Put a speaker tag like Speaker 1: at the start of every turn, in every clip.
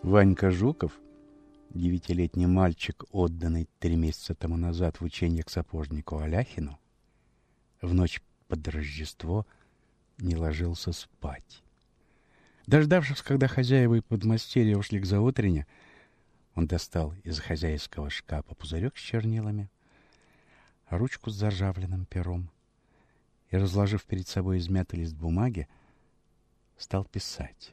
Speaker 1: Ванька Жуков, 9-летний мальчик, отданный 3 месяца тому назад в учение к сапожнику Аляхину, в ночь под Рождество не ложился спать. Дождавшись, когда хозяева и подмастерья ушли к заутрене, он достал из хозяйского шкафа пузырек с чернилами, ручку с заржавленным пером и, разложив перед собой измятый лист бумаги, стал писать.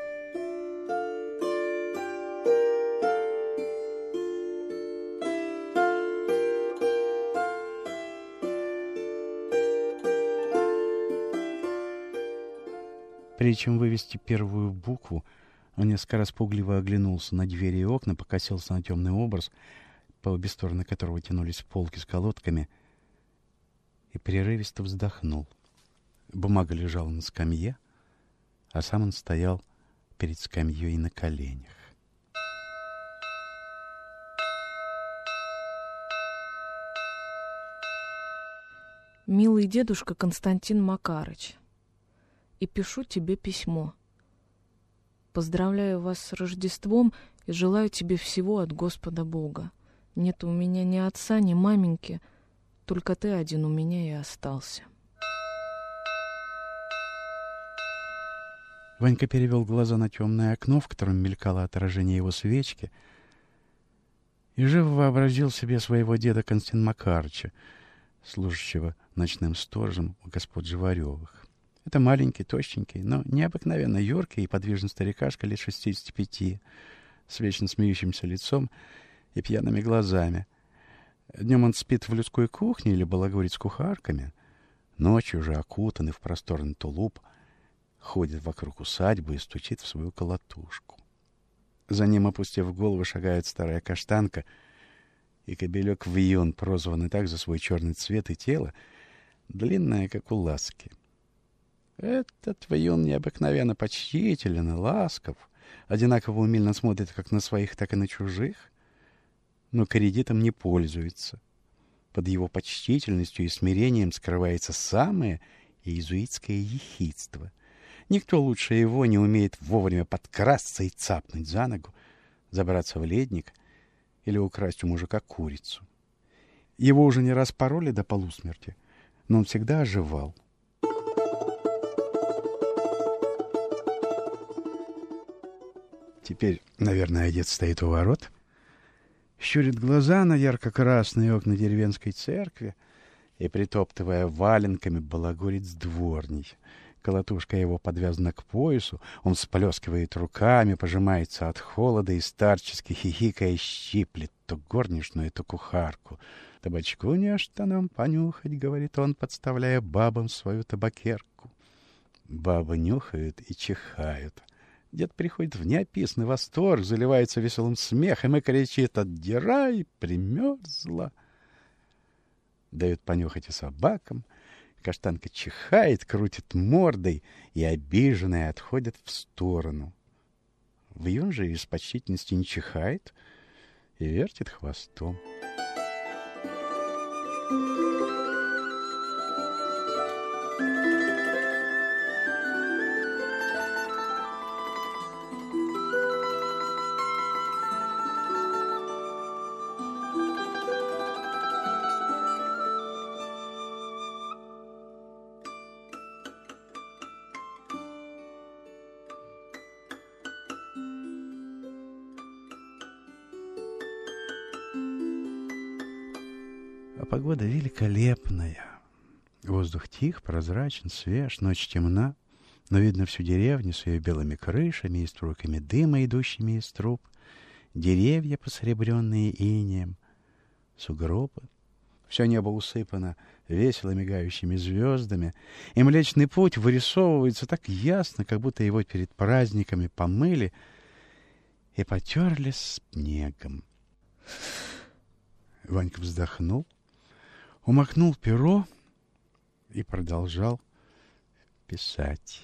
Speaker 1: Прежде чем вывести первую букву, он несколько раз пугливо оглянулся на двери и окна, покосился на темный образ, по обе стороны которого тянулись полки с колодками, и прерывисто вздохнул. Бумага лежала на скамье, а сам он стоял перед скамьей на коленях.
Speaker 2: «Милый дедушка Константин Макарыч, и пишу тебе письмо. Поздравляю вас с Рождеством и желаю тебе всего от Господа Бога. Нет у меня ни отца, ни маменьки, только ты один у меня и остался».
Speaker 1: Ванька перевел глаза на темное окно, в котором мелькало отражение его свечки, и живо вообразил себе своего деда Константина Макарыча, служащего ночным сторожем у господ Живаревых. Это маленький, тощенький, но необыкновенно юркий и подвижный старикашка лет 65, с вечно смеющимся лицом и пьяными глазами. Днем он спит в людской кухне или балагурит с кухарками, ночью же, окутанный в просторный тулуп, ходит вокруг усадьбы и стучит в свою колотушку. За ним, опустив голову, шагает старая каштанка, и кобелек Вьюн, прозванный так за свой черный цвет и тело, длинное, как у ласки. Этот Вьюн необыкновенно почтителен и ласков, одинаково умильно смотрит как на своих, так и на чужих, но кредитом не пользуется. Под его почтительностью и смирением скрывается самое иезуитское ехидство. Никто лучше его не умеет вовремя подкрасться и цапнуть за ногу, забраться в ледник или украсть у мужика курицу. Его уже не раз пороли до полусмерти, но он всегда оживал. Теперь, наверное, дед стоит у ворот, щурит глаза на ярко-красные окна деревенской церкви и, притоптывая валенками, балагурит с дворней. Колотушка его подвязана к поясу, он всплескивает руками, пожимается от холода и старчески хихикая щиплет то горничную, то кухарку. «Табачку не аж что нам понюхать», — говорит он, подставляя бабам свою табакерку. Бабы нюхают и чихают. Дед приходит в неописанный восторг, заливается веселым смехом и кричит: «Отдирай, примерзла!» Дают понюхать и собакам. Каштанка чихает, крутит мордой, и обиженная отходит в сторону. Вьюн же из почтительности не чихает и вертит хвостом. А погода великолепная. Воздух тих, прозрачен, свеж, ночь темна, но видно всю деревню с ее белыми крышами и струйками дыма, идущими из труб, деревья, посребренные инеем, сугробы. Все небо усыпано весело мигающими звездами, и Млечный Путь вырисовывается так ясно, как будто его перед праздниками помыли и потерли снегом. Ванька вздохнул, умокнул перо и продолжал писать.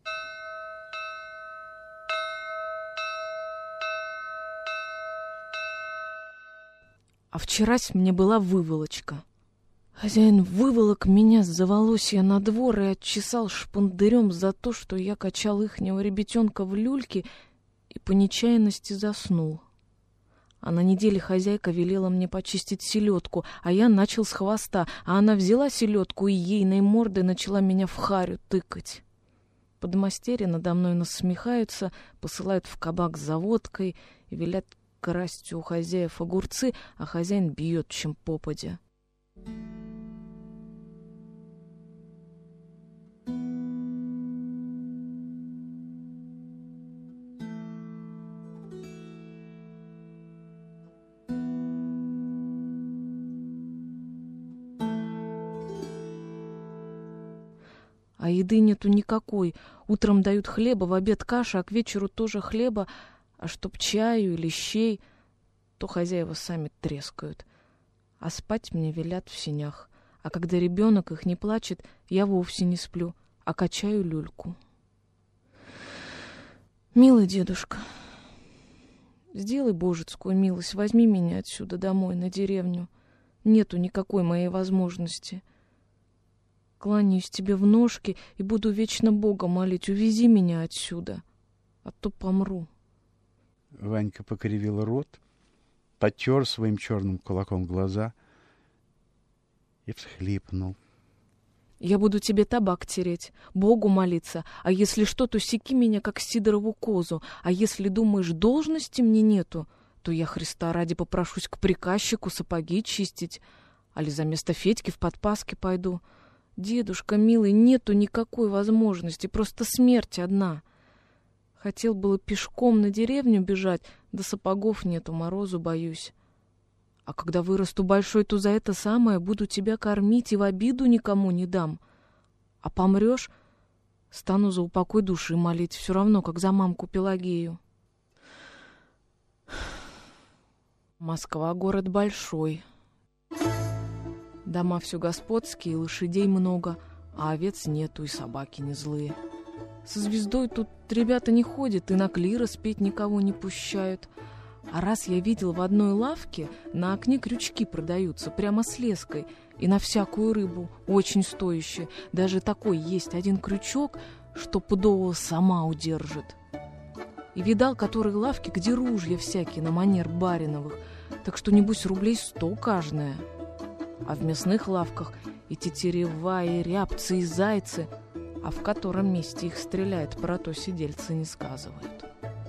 Speaker 2: А вчерась мне была выволочка. Хозяин выволок меня за волосья на двор и отчесал шпандырем за то, что я качал ихнего ребятенка в люльке и по нечаянности заснул. А на неделе хозяйка велела мне почистить селедку, а я начал с хвоста, а она взяла селедку и ейной мордой начала меня в харю тыкать. Подмастерья надо мной насмехаются, посылают в кабак за водкой и велят красть у хозяев огурцы, а хозяин бьет, чем попадя. А еды нету никакой. Утром дают хлеба, в обед каша, а к вечеру тоже хлеба. А чтоб чаю или щей, то хозяева сами трескают. А спать мне велят в сенях. А когда ребенок их не плачет, я вовсе не сплю, а качаю люльку. Милый дедушка, сделай божецкую милость, возьми меня отсюда домой, на деревню. Нету никакой моей возможности. Кланяюсь тебе в ножки и буду вечно Бога молить. Увези меня отсюда, а то помру.
Speaker 1: Ванька покривил рот, потер своим черным кулаком глаза и всхлипнул.
Speaker 2: Я буду тебе табак тереть, Богу молиться, а если что, то секи меня, как Сидорову козу, а если думаешь, должности мне нету, то я Христа ради попрошусь к приказчику сапоги чистить, али за место Федьки в подпаски пойду. Дедушка, милый, нету никакой возможности, просто смерть одна. Хотел было пешком на деревню бежать, да сапогов нету, морозу боюсь. А когда вырасту большой, то за это самое буду тебя кормить и в обиду никому не дам. А помрешь, стану за упокой души молить, все равно, как за мамку Пелагею. Москва — город большой. Дома все господские, лошадей много, а овец нету и собаки не злые. Со звездой тут ребята не ходят и на клирос петь никого не пущают. А раз я видел в одной лавке, на окне крючки продаются прямо с леской и на всякую рыбу, очень стоящие. Даже такой есть один крючок, что пудово сама удержит. И видал, которые лавки, где ружья всякие на манер бариновых, так что, небось, рублей 100 каждая. А в мясных лавках и тетерева, и рябцы, и зайцы, а в котором месте их стреляют, про то сидельцы не сказывают.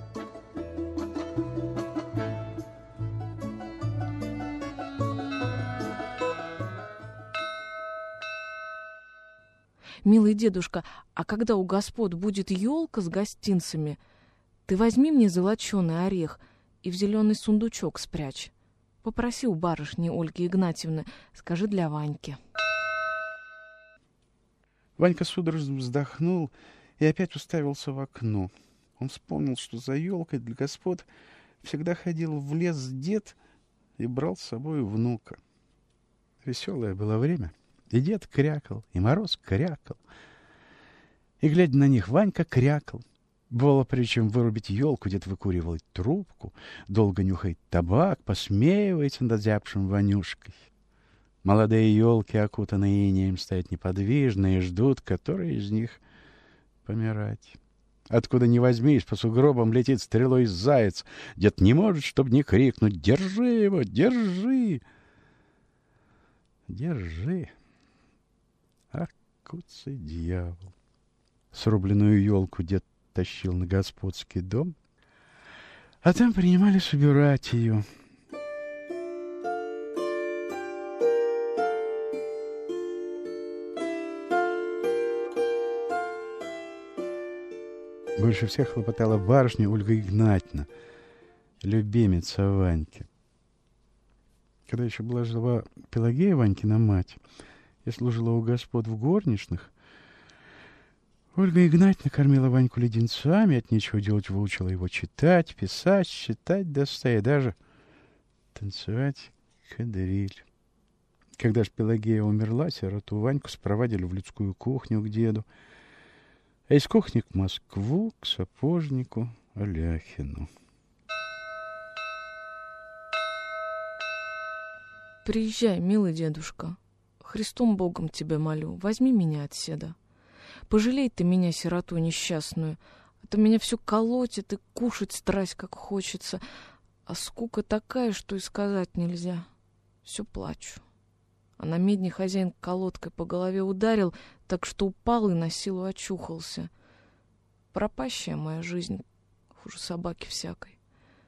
Speaker 2: Милый дедушка, а когда у господ будет елка с гостинцами, ты возьми мне золоченый орех и в зеленый сундучок спрячь. Попроси у барышни Ольги Игнатьевны, скажи для Ваньки.
Speaker 1: Ванька судорожно вздохнул и опять уставился в окно. Он вспомнил, что за елкой для господ всегда ходил в лес дед и брал с собой внука. Веселое было время. И дед крякал, и Мороз крякал. И, глядя на них, Ванька крякал. Бывало, прежде чем вырубить елку, дед выкуривает трубку, долго нюхает табак, посмеивается над озябшим Ванюшкой. Молодые елки, окутанные инеем, стоят неподвижно и ждут, который из них помирать. Откуда ни возьмись, по сугробам летит стрелой заяц. Дед не может, чтобы не крикнуть: «Держи его, держи!» Держи. Ах, куцый дьявол! Срубленную елку дед тащил на господский дом, а там принимались убирать ее. Больше всех хлопотала барышня Ольга Игнатьевна, любимица Ваньки. Когда еще была жива Пелагея, Ванькина мать, и служила у господ в горничных, Ольга Игнатьевна кормила Ваньку леденцами, от нечего делать выучила его читать, писать, считать до 100 и даже танцевать кадриль. Когда ж Пелагея умерла, сироту Ваньку спровадили в людскую кухню к деду, а из кухни к Москву, к сапожнику Аляхину.
Speaker 2: Приезжай, милый дедушка. Христом Богом тебя молю, возьми меня отседа. Пожалей ты меня, сироту несчастную, А то меня все колотит и кушать страсть как хочется. А скука такая, что и сказать нельзя. Все плачу. А на медне хозяин колодкой по голове ударил, так что упал и на силу очухался. Пропащая моя жизнь, хуже собаки всякой.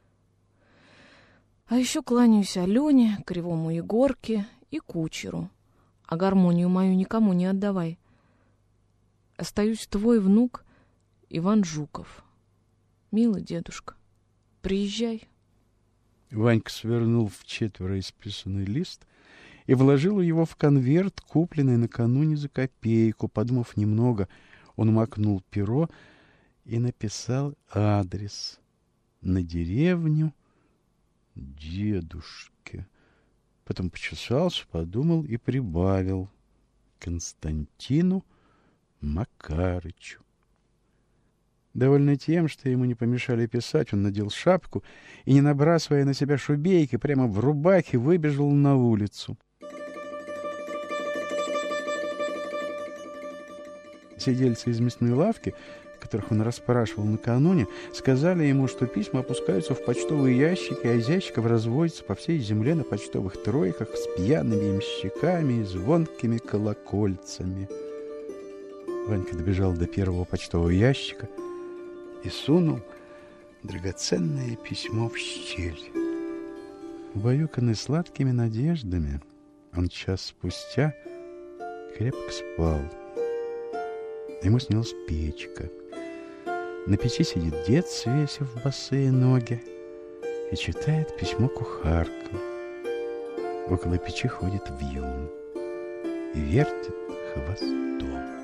Speaker 2: А еще кланяюсь Алене, кривому Егорке и кучеру. А гармонию мою никому не отдавай. Остаюсь твой внук Иван Жуков. Милый дедушка, приезжай.
Speaker 1: Ванька свернул в 4 исписанный лист и вложил его в конверт, купленный накануне за копейку. Подумав немного, он макнул перо и написал адрес на деревню дедушки. Потом почесался, подумал и прибавил: Константину Макарычу. Довольный тем, что ему не помешали писать, он надел шапку и, не набрасывая на себя шубейки, прямо в рубахе выбежал на улицу. Сидельцы из мясной лавки, которых он расспрашивал накануне, сказали ему, что письма опускаются в почтовые ящики, а из ящиков разводятся по всей земле на почтовых тройках с пьяными ямщиками и звонкими колокольцами. Ванька добежал до первого почтового ящика и сунул драгоценное письмо в щель. Убаюканный сладкими надеждами, он час спустя крепко спал. Ему снилась печка. На печи сидит дед, свесив босые ноги, и читает письмо кухарка. Около печи ходит вьюн и вертит хвостом.